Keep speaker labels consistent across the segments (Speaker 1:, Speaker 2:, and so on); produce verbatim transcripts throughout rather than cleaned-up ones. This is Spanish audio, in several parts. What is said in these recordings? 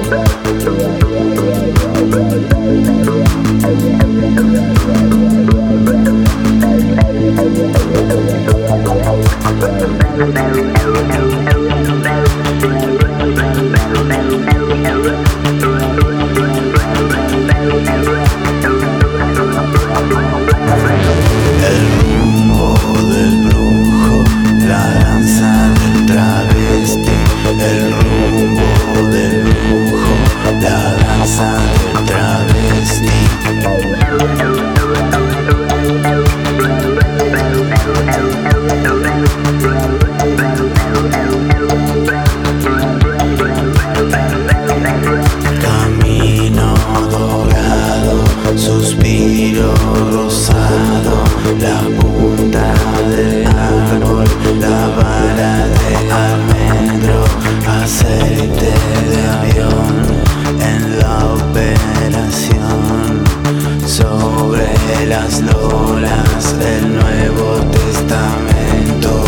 Speaker 1: Suspiro rosado, la punta del árbol, la vara de almendro, aceite de avión en la operación. Sobre las lolas del Nuevo Testamento.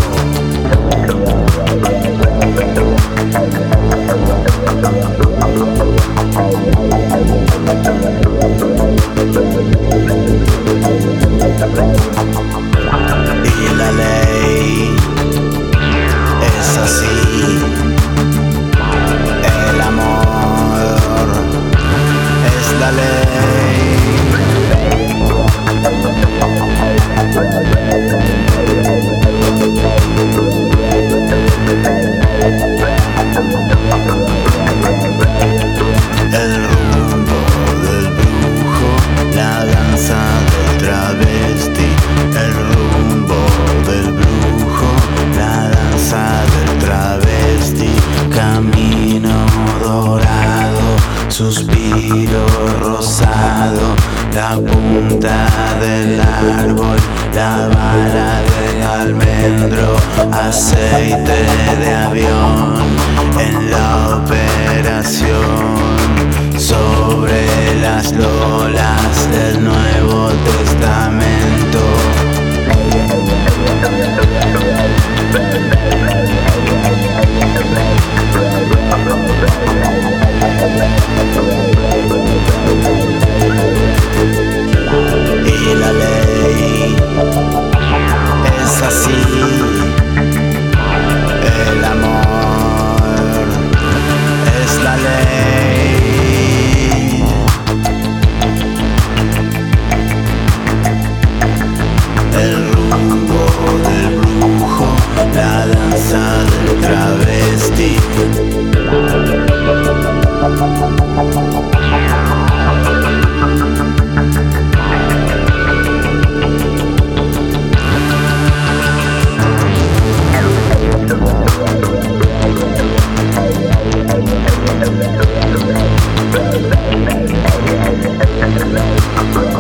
Speaker 1: Y la ley es así, el amor es la ley. El rumbo del brujo, la danza del travesti. El rumbo del brujo, la danza del travesti. Camino dorado, suspiro rosado, la punta del árbol, la vara de almendro, aceite de avión en la operación. Sobre las lolas del Nuevo Testamento. Y la ley es así, el amor es la ley. El rumbo del brujo, la danza del travesti.
Speaker 2: I'm